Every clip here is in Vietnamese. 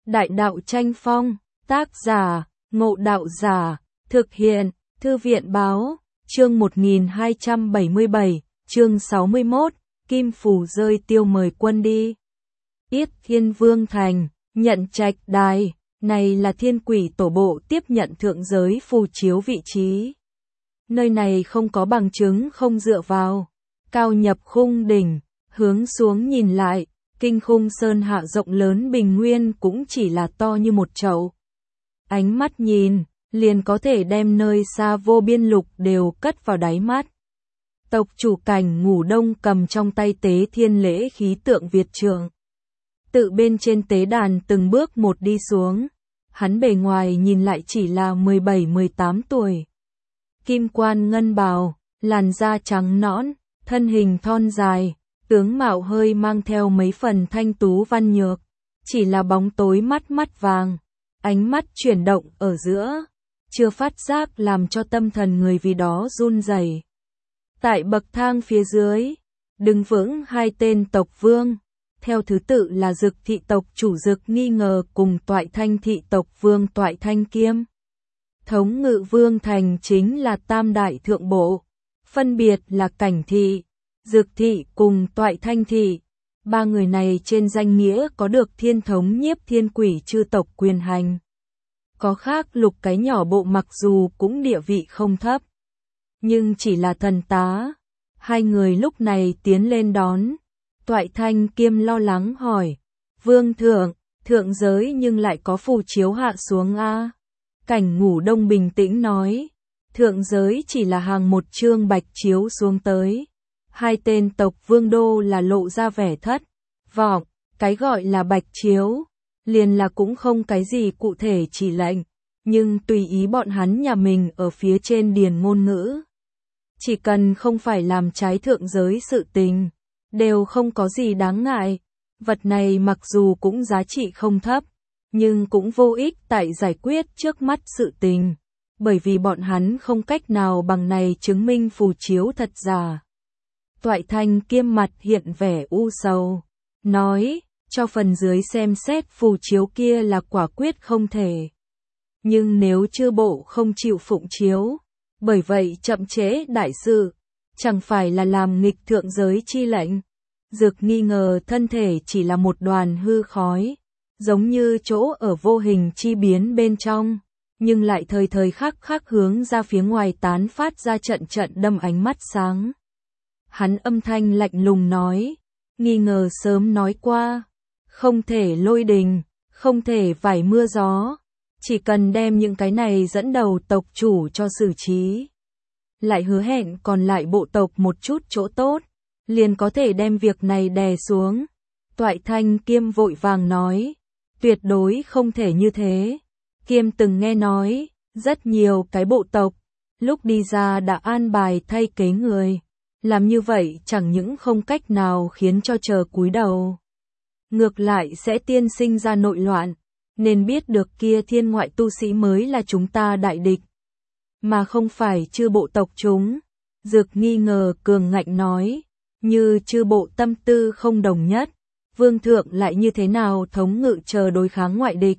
Đại đạo tranh phong, tác giả, Ngộ Đạo Giả, thực hiện, Thư viện Báo, chương 1277, chương 61, Kim Phù rơi tiêu mời quân đi. Yết Thiên Vương Thành, Nhận Trạch Đài, này là Thiên Quỷ Tổ bộ tiếp nhận thượng giới phù chiếu vị trí. Nơi này không có bằng chứng không dựa vào. Cao nhập khung đỉnh, hướng xuống nhìn lại, kinh khung sơn hạ rộng lớn bình nguyên cũng chỉ là to như một chậu. Ánh mắt nhìn, liền có thể đem nơi xa vô biên lục đều cất vào đáy mắt. Tộc chủ Cảnh Ngủ Đông cầm trong tay tế thiên lễ khí tượng Việt Trượng. Tự bên trên tế đàn từng bước một đi xuống. Hắn bề ngoài nhìn lại chỉ là 17-18 tuổi. Kim quan ngân bào, làn da trắng nõn, thân hình thon dài, tướng mạo hơi mang theo mấy phần thanh tú văn nhược. Chỉ là bóng tối mắt vàng, ánh mắt chuyển động ở giữa, chưa phát giác làm cho tâm thần người vì đó run rẩy. Tại bậc thang phía dưới, đứng vững hai tên tộc vương, theo thứ tự là Dực thị tộc chủ Dực Nghi Ngờ cùng Toại Thanh thị tộc vương Toại Thanh Kiêm. Thống ngự vương thành chính là tam đại thượng bộ, phân biệt là Cảnh thị, Dực thị cùng Toại Thanh thị. Ba người này trên danh nghĩa có được thiên thống nhiếp thiên quỷ chư tộc quyền hành. Có khác lục cái nhỏ bộ mặc dù cũng địa vị không thấp, nhưng chỉ là thần tá. Hai người lúc này tiến lên đón. Toại Thanh Kiêm lo lắng hỏi, Vương thượng, thượng giới nhưng lại có phù chiếu hạ xuống a? Cảnh Ngủ Đông bình tĩnh nói, thượng giới chỉ là hàng một chương bạch chiếu xuống tới. Hai tên tộc vương đô là lộ ra vẻ thất vọng, cái gọi là bạch chiếu, liền là cũng không cái gì cụ thể chỉ lệnh, nhưng tùy ý bọn hắn nhà mình ở phía trên điền ngôn ngữ. Chỉ cần không phải làm trái thượng giới sự tình, đều không có gì đáng ngại. Vật này mặc dù cũng giá trị không thấp, nhưng cũng vô ích tại giải quyết trước mắt sự tình, bởi vì bọn hắn không cách nào bằng này chứng minh phù chiếu thật giả. Toại Thanh Kiêm mặt hiện vẻ u sầu, nói, cho phần dưới xem xét phù chiếu kia là quả quyết không thể. Nhưng nếu chư bộ không chịu phụng chiếu, bởi vậy chậm trễ đại sự, chẳng phải là làm nghịch thượng giới chi lệnh. Dực Nghi Ngờ thân thể chỉ là một đoàn hư khói, giống như chỗ ở vô hình chi biến bên trong, nhưng lại thời thời khắc khắc hướng ra phía ngoài tán phát ra trận đâm ánh mắt sáng. Hắn âm thanh lạnh lùng nói, Nghi Ngờ sớm nói qua, không thể lôi đình, không thể vải mưa gió, chỉ cần đem những cái này dẫn đầu tộc chủ cho xử trí. Lại hứa hẹn còn lại bộ tộc một chút chỗ tốt, liền có thể đem việc này đè xuống. Toại Thanh Kiêm vội vàng nói, tuyệt đối không thể như thế. Kiêm từng nghe nói, rất nhiều cái bộ tộc, lúc đi ra đã an bài thay kế người. Làm như vậy chẳng những không cách nào khiến cho chờ cúi đầu, ngược lại sẽ tiên sinh ra nội loạn, nên biết được kia thiên ngoại tu sĩ mới là chúng ta đại địch, mà không phải chư bộ tộc chúng. Dực Nghi Ngờ cường ngạnh nói, như chư bộ tâm tư không đồng nhất, vương thượng lại như thế nào thống ngự chờ đối kháng ngoại địch.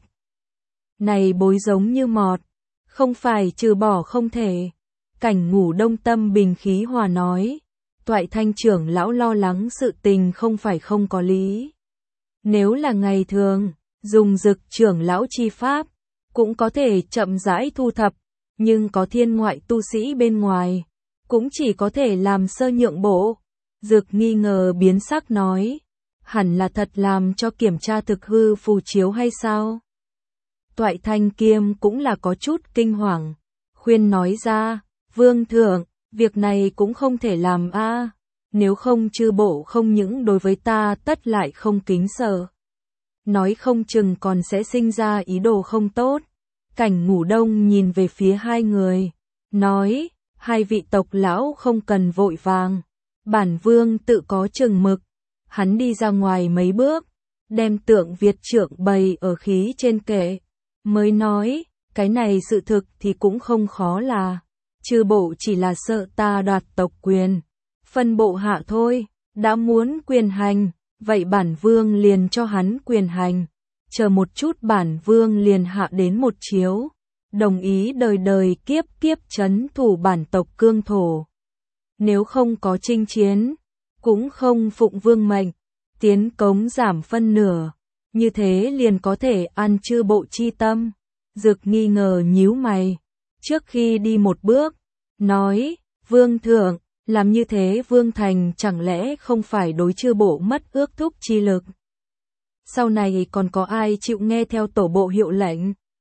Này bối giống như mọt, không phải trừ bỏ không thể. Cảnh Ngủ Đông tâm bình khí hòa nói, Toại Thanh trưởng lão lo lắng sự tình không phải không có lý. Nếu là ngày thường, dùng Dực trưởng lão chi pháp, cũng có thể chậm rãi thu thập, nhưng có thiên ngoại tu sĩ bên ngoài, cũng chỉ có thể làm sơ nhượng bộ. Dực Nghi Ngờ biến sắc nói, hẳn là thật làm cho kiểm tra thực hư phù chiếu hay sao? Toại Thanh Kiêm cũng là có chút kinh hoàng, khuyên nói ra, Vương thượng, việc này cũng không thể làm a, nếu không chư bộ không những đối với ta tất lại không kính sợ, nói không chừng còn sẽ sinh ra ý đồ không tốt. Cảnh Ngủ Đông nhìn về phía hai người, nói, hai vị tộc lão không cần vội vàng, bản vương tự có chừng mực. Hắn đi ra ngoài mấy bước, đem tượng Việt Trượng bày ở khí trên kệ, mới nói, cái này sự thực thì cũng không khó là, chư bộ chỉ là sợ ta đoạt tộc quyền, phân bộ hạ thôi. Đã muốn quyền hành, vậy bản vương liền cho hắn quyền hành, chờ một chút bản vương liền hạ đến một chiếu, đồng ý đời đời kiếp kiếp trấn thủ bản tộc cương thổ. Nếu không có chinh chiến, cũng không phụng vương mệnh, tiến cống giảm phân nửa, như thế liền có thể ăn chư bộ chi tâm. Dực nghi ngờ nhíu mày, trước khi đi một bước, nói, vương thượng, làm như thế vương thành chẳng lẽ không phải đối chư bộ mất ước thúc chi lực. Sau này còn có ai chịu nghe theo tổ bộ hiệu lệnh?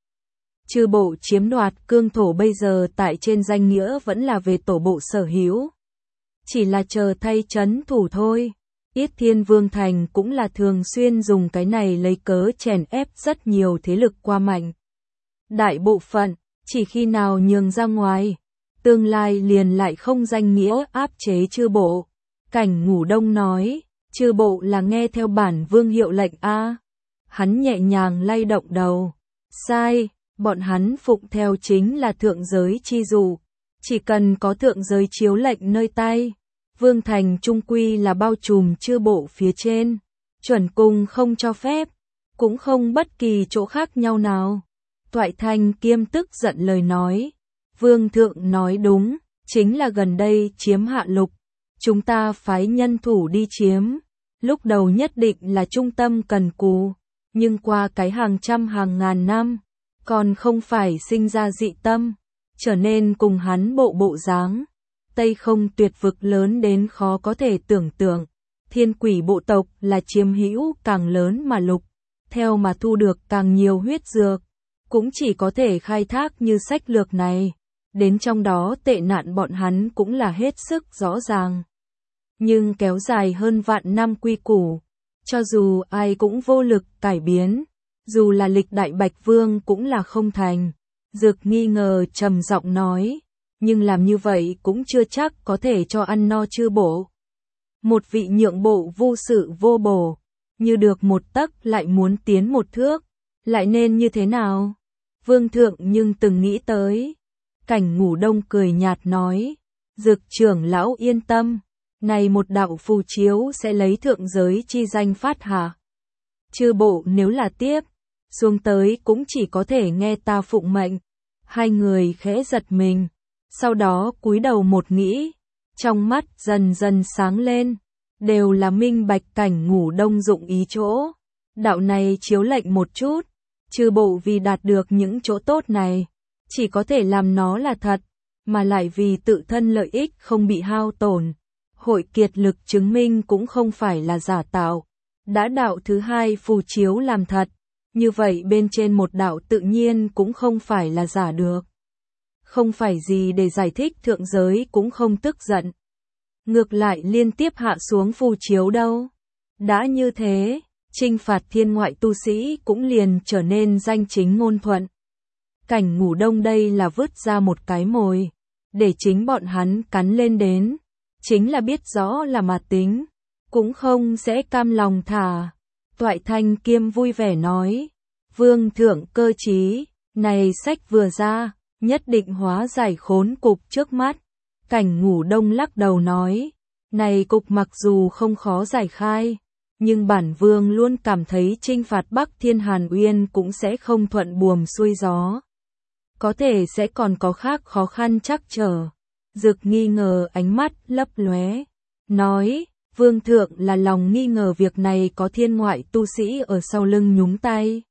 Chư bộ chiếm đoạt cương thổ bây giờ tại trên danh nghĩa vẫn là về tổ bộ sở hữu. Chỉ là chờ thay trấn thủ thôi. Yết Thiên Vương Thành cũng là thường xuyên dùng cái này lấy cớ chèn ép rất nhiều thế lực qua mạnh. Đại bộ phận, chỉ khi nào nhường ra ngoài, tương lai liền lại không danh nghĩa áp chế chư bộ. Cảnh Ngủ Đông nói, chư bộ là nghe theo bản vương hiệu lệnh a. Hắn nhẹ nhàng lay động đầu. Sai, bọn hắn phụng theo chính là thượng giới chi dụ. Chỉ cần có thượng giới chiếu lệnh nơi tay, vương thành trung quy là bao trùm chư bộ phía trên. Chuẩn cung không cho phép, cũng không bất kỳ chỗ khác nhau nào. Toại Thanh Kiêm tức giận lời nói. Vương thượng nói đúng, chính là gần đây chiếm Hạ Lục. Chúng ta phái nhân thủ đi chiếm. Lúc đầu nhất định là trung tâm cần cù, nhưng qua cái hàng trăm hàng ngàn năm, còn không phải sinh ra dị tâm, trở nên cùng hắn bộ dáng. Tây không tuyệt vực lớn đến khó có thể tưởng tượng. Thiên quỷ bộ tộc là chiếm hữu càng lớn mà lục, theo mà thu được càng nhiều huyết dược, cũng chỉ có thể khai thác như sách lược này. Đến trong đó tệ nạn bọn hắn cũng là hết sức rõ ràng. Nhưng kéo dài hơn vạn năm quy củ, cho dù ai cũng vô lực cải biến, dù là lịch đại Bạch Vương cũng là không thành. Dực nghi ngờ trầm giọng nói, nhưng làm như vậy cũng chưa chắc có thể cho ăn no chư bộ. Một vị nhượng bộ vô sự vô bổ, như được một tấc lại muốn tiến một thước, lại nên như thế nào? Vương thượng nhưng từng nghĩ tới. Cảnh Ngủ Đông cười nhạt nói, Dực trưởng lão yên tâm, này một đạo phù chiếu sẽ lấy thượng giới chi danh phát hạ. Chư bộ nếu là tiếp, xuống tới cũng chỉ có thể nghe ta phụng mệnh. Hai người khẽ giật mình, sau đó cúi đầu một nghĩ, trong mắt dần dần sáng lên, đều là minh bạch Cảnh Ngủ Đông dụng ý chỗ. Đạo này chiếu lệnh một chút, chư bộ vì đạt được những chỗ tốt này, chỉ có thể làm nó là thật, mà lại vì tự thân lợi ích không bị hao tổn. Hội kiệt lực chứng minh cũng không phải là giả tạo. Đã đạo thứ hai phù chiếu làm thật, như vậy bên trên một đạo tự nhiên cũng không phải là giả được. Không phải gì để giải thích thượng giới cũng không tức giận. Ngược lại liên tiếp hạ xuống phù chiếu đâu. Đã như thế, trinh phạt thiên ngoại tu sĩ cũng liền trở nên danh chính ngôn thuận. Cảnh Ngủ Đông đây là vứt ra một cái mồi, để chính bọn hắn cắn lên đến. Chính là biết rõ là mà tính, cũng không sẽ cam lòng thả. Toại Thanh Kiêm vui vẻ nói, vương thượng cơ trí, này sách vừa ra, nhất định hóa giải khốn cục trước mắt. Cảnh Ngủ Đông lắc đầu nói, này cục mặc dù không khó giải khai, nhưng bản vương luôn cảm thấy trinh phạt Bắc Thiên Hàn Uyên cũng sẽ không thuận buồm xuôi gió. Có thể sẽ còn có khác khó khăn trắc trở. Dực nghi ngờ ánh mắt lấp lóe, nói, vương thượng là lòng nghi ngờ việc này có thiên ngoại tu sĩ ở sau lưng nhúng tay.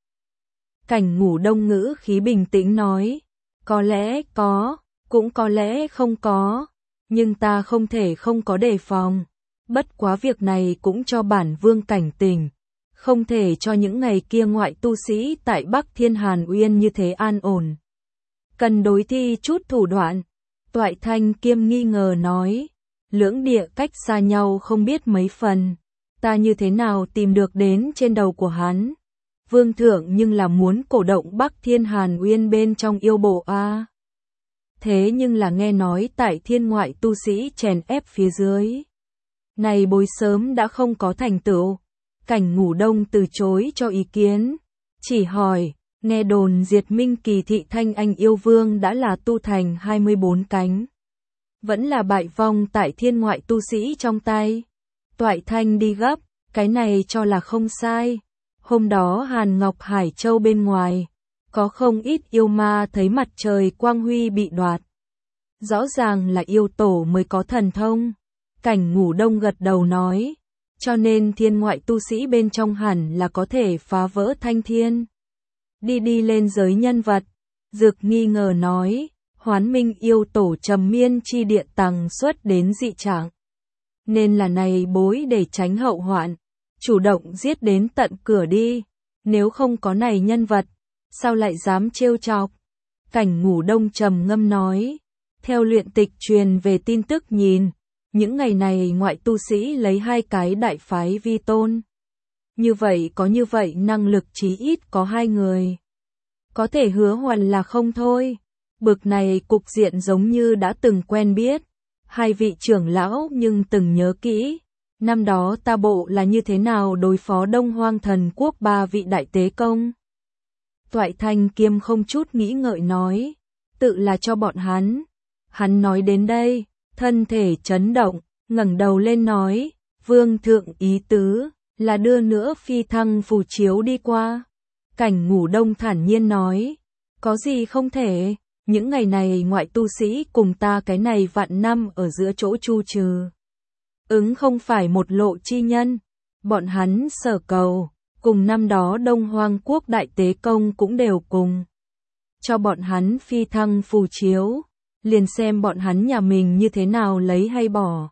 Cảnh Ngủ Đông ngữ khí bình tĩnh nói, có lẽ có, cũng có lẽ không có, nhưng ta không thể không có đề phòng. Bất quá việc này cũng cho bản vương cảnh tỉnh, không thể cho những ngày kia ngoại tu sĩ tại Bắc Thiên Hàn Uyên như thế an ổn. Cần đối thi chút thủ đoạn. Toại Thanh Kiêm nghi ngờ nói, lưỡng địa cách xa nhau không biết mấy phần, ta như thế nào tìm được đến trên đầu của hắn. Vương thượng nhưng là muốn cổ động Bắc Thiên Hàn Uyên bên trong yêu bộ a. Thế nhưng là nghe nói tại thiên ngoại tu sĩ chèn ép phía dưới. Này bối sớm đã không có thành tựu. Cảnh Ngủ Đông từ chối cho ý kiến, chỉ hỏi, nghe đồn Diệt Minh Kỳ Thị Thanh Anh yêu vương đã là tu thành 24 cánh. Vẫn là bại vong tại thiên ngoại tu sĩ trong tay. Toại Thanh đi gấp, cái này cho là không sai. Hôm đó Hàn Ngọc Hải Châu bên ngoài, có không ít yêu ma thấy mặt trời quang huy bị đoạt. Rõ ràng là yêu tổ mới có thần thông. Cảnh Ngủ Đông gật đầu nói, cho nên thiên ngoại tu sĩ bên trong hẳn là có thể phá vỡ thanh thiên. Đi lên giới nhân vật, Dực nghi ngờ nói, Hoán Minh yêu tổ trầm miên chi địa tàng xuất đến dị trạng. Nên là này bối để tránh hậu hoạn, chủ động giết đến tận cửa đi, nếu không có này nhân vật, sao lại dám trêu chọc. Cảnh Ngủ Đông trầm ngâm nói, theo luyện tịch truyền về tin tức nhìn, những ngày này ngoại tu sĩ lấy 2 cái đại phái vi tôn. Như vậy năng lực chí ít có 2 người. Có thể hứa hoàn là không thôi. Bực này cục diện giống như đã từng quen biết. 2 vị trưởng lão nhưng từng nhớ kỹ. Năm đó ta bộ là như thế nào đối phó Đông Hoang Thần Quốc 3 vị đại tế công. Toại Thanh Kiêm không chút nghĩ ngợi nói, tự là cho bọn hắn. Hắn nói đến đây, thân thể chấn động, ngẩng đầu lên nói, vương thượng ý tứ, là đưa nữa phi thăng phù chiếu đi qua. Cảnh Ngủ Đông thản nhiên nói, có gì không thể, những ngày này ngoại tu sĩ cùng ta cái này vạn năm ở giữa chỗ chu trừ. Ứng không phải một lộ chi nhân, bọn hắn sở cầu, cùng năm đó Đông Hoang Quốc đại tế công cũng đều cùng. Cho bọn hắn phi thăng phù chiếu, liền xem bọn hắn nhà mình như thế nào lấy hay bỏ.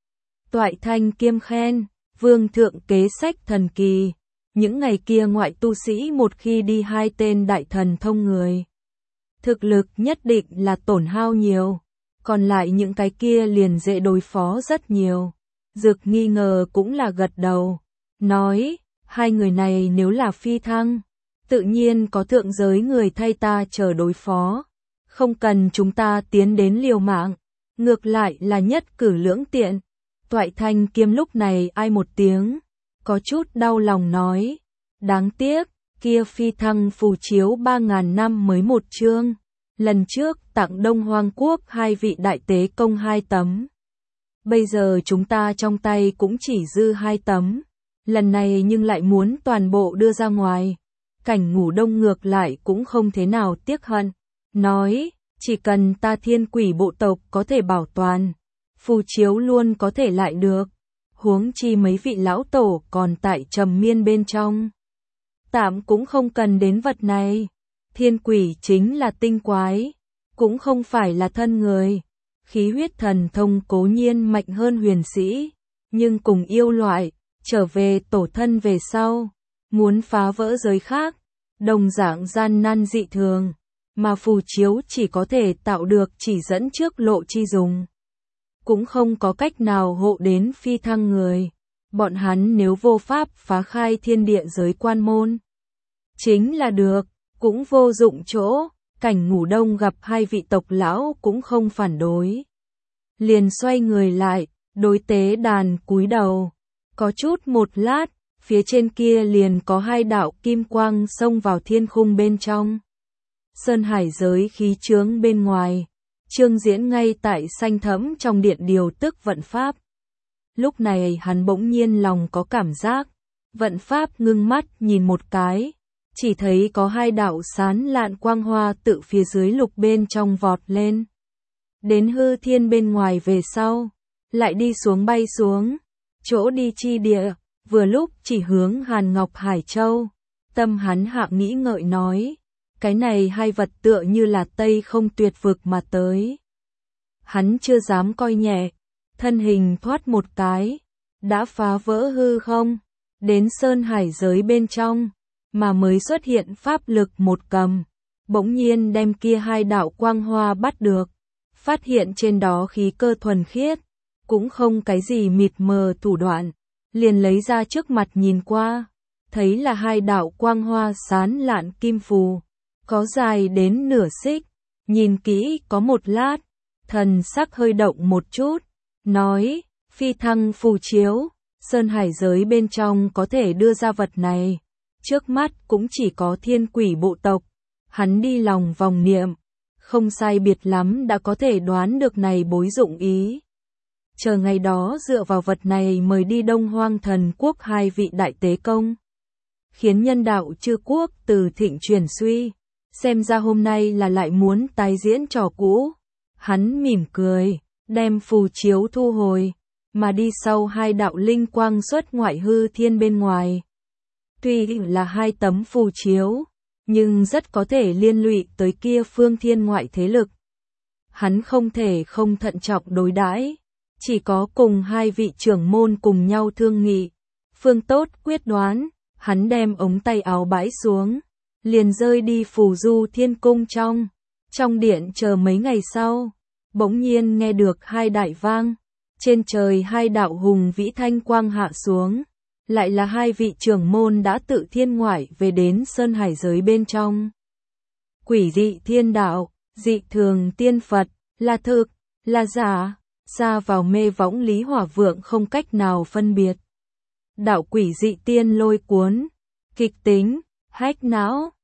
Toại Thanh Kiêm khen, vương thượng kế sách thần kỳ, những ngày kia ngoại tu sĩ một khi đi 2 tên đại thần thông người. Thực lực nhất định là tổn hao nhiều, còn lại những cái kia liền dễ đối phó rất nhiều. Dực nghi ngờ cũng là gật đầu, nói, 2 người này nếu là phi thăng, tự nhiên có thượng giới người thay ta chờ đối phó. Không cần chúng ta tiến đến liều mạng, ngược lại là nhất cử lưỡng tiện. Toại Thanh Kiêm lúc này ai một tiếng, có chút đau lòng nói, đáng tiếc, kia phi thăng phù chiếu 3.000 năm mới một chương, lần trước tặng Đông Hoang Quốc 2 vị đại tế công 2 tấm. Bây giờ chúng ta trong tay cũng chỉ dư 2 tấm, lần này nhưng lại muốn toàn bộ đưa ra ngoài. Cảnh Ngủ Đông ngược lại cũng không thế nào tiếc hận, nói, chỉ cần ta thiên quỷ bộ tộc có thể bảo toàn, phù chiếu luôn có thể lại được, huống chi mấy vị lão tổ còn tại trầm miên bên trong. Tạm cũng không cần đến vật này, thiên quỷ chính là tinh quái, cũng không phải là thân người, khí huyết thần thông cố nhiên mạnh hơn huyền sĩ, nhưng cùng yêu loại, trở về tổ thân về sau, muốn phá vỡ giới khác, đồng dạng gian nan dị thường. Mà phù chiếu chỉ có thể tạo được chỉ dẫn trước lộ chi dùng. Cũng không có cách nào hộ đến phi thăng người. Bọn hắn nếu vô pháp phá khai thiên địa giới quan môn, chính là được, cũng vô dụng chỗ. Cảnh Ngủ Đông gặp 2 vị tộc lão cũng không phản đối. Liền xoay người lại, đối tế đàn cúi đầu. Có chút một lát, phía trên kia liền có 2 đạo kim quang xông vào thiên khung bên trong. Sơn hải giới khí chướng bên ngoài, Trương Diễn ngay tại xanh thẫm trong điện điều tức vận pháp. Lúc này hắn bỗng nhiên lòng có cảm giác, vận pháp ngưng mắt nhìn một cái, chỉ thấy có 2 đạo sán lạn quang hoa tự phía dưới lục bên trong vọt lên. Đến hư thiên bên ngoài về sau, lại đi xuống bay xuống, chỗ đi chi địa, vừa lúc chỉ hướng Hàn Ngọc Hải Châu. Tâm hắn hạ nghĩ ngợi nói, cái này 2 vật tựa như là Tây Không tuyệt vực mà tới. Hắn chưa dám coi nhẹ, thân hình thoát một cái, đã phá vỡ hư không, đến sơn hải giới bên trong, mà mới xuất hiện pháp lực một cầm, bỗng nhiên đem kia 2 đạo quang hoa bắt được, phát hiện trên đó khí cơ thuần khiết, cũng không cái gì mịt mờ thủ đoạn, liền lấy ra trước mặt nhìn qua, thấy là 2 đạo quang hoa sán lạn kim phù. Có dài đến nửa xích, nhìn kỹ có một lát, thần sắc hơi động một chút, nói, phi thăng phù chiếu, sơn hải giới bên trong có thể đưa ra vật này, trước mắt cũng chỉ có thiên quỷ bộ tộc. Hắn đi lòng vòng niệm, không sai biệt lắm đã có thể đoán được này bối dụng ý. Chờ ngày đó dựa vào vật này mời đi Đông Hoang Thần Quốc 2 vị đại tế công. khiến nhân đạo chư quốc từ thịnh chuyển suy. Xem ra hôm nay là lại muốn tái diễn trò cũ. Hắn mỉm cười, đem phù chiếu thu hồi, mà đi sau hai đạo linh quang xuất ngoại hư thiên bên ngoài. Tuy là hai tấm phù chiếu, nhưng rất có thể liên lụy tới kia phương thiên ngoại thế lực. Hắn không thể không thận trọng đối đãi, chỉ có cùng hai vị trưởng môn cùng nhau thương nghị. Phương Tốt quyết đoán, hắn đem ống tay áo bãi xuống, liền rơi đi phù du thiên cung trong điện chờ mấy ngày sau. Bỗng nhiên nghe được hai đại vang, trên trời hai đạo hùng vĩ thanh quang hạ xuống, lại là hai vị trưởng môn đã tự thiên ngoại về đến sơn hải giới bên trong. Quỷ dị thiên đạo, dị thường tiên Phật, là thực, là giả, xa vào mê võng Lý Hỏa Vượng không cách nào phân biệt. Đạo quỷ dị tiên lôi cuốn, kịch tính, hách não,